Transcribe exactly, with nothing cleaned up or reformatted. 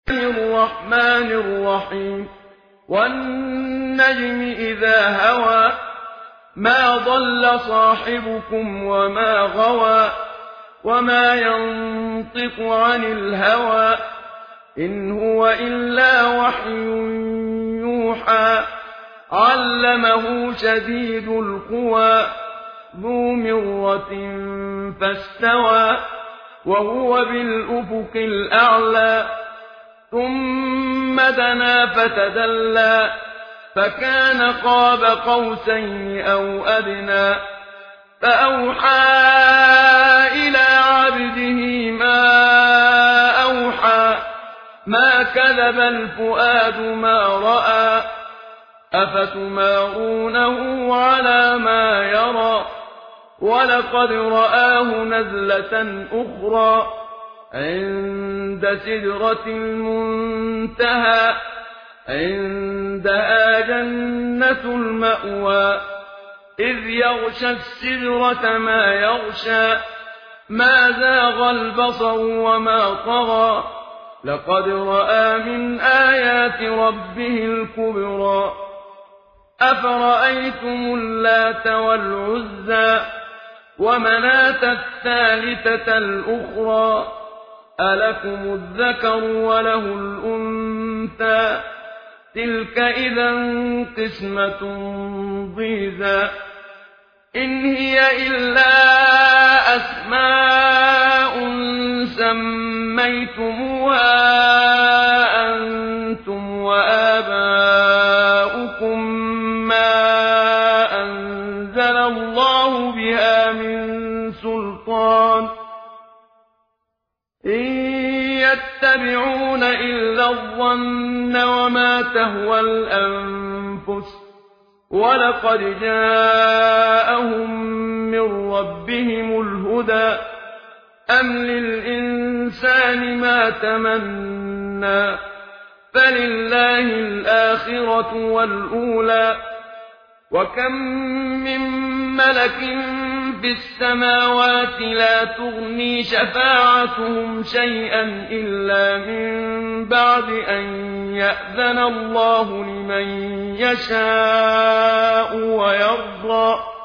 الرحمن الرحيم والنجم إذا هوى ما ضل صاحبكم وما غوى وما ينطق عن الهوى إن هو إلا وحي يوحى علمه شديد القوى ذو مرة فاستوى وهو بالأفق الأعلى ثم دنا فتدلى فكان قاب قوسين أو أدنى فأوحى إلى عبده ما أوحى ما كذب الفؤاد ما رأى أفتمارونه على ما يرى ولقد رآه نزلة أخرى عند سدرة المنتهى عندها جنة المأوى إذ يغشى السدرة ما يغشى ما زاغ البصر وما طغى لقد رأى من آيات ربه الكبرى أفرأيتم اللات والعزى ومناة الثالثة الأخرى ألكم الذكر وله الأنثى تلك إذا قسمة ضيزى إن هي إلا أسماء سميتموها أنتم وآباؤكم ما أنزل الله بها من سلطان إن يتبعون إلا الظن وما تهوى الأنفس ولقد جاءهم من ربهم الهدى أم للإنسان ما تمنى فلله الآخرة والأولى وكم من ملك في السماوات لا تغني شفاعتهم شيئا إلا من بعد أن يأذن الله لمن يشاء ويرضى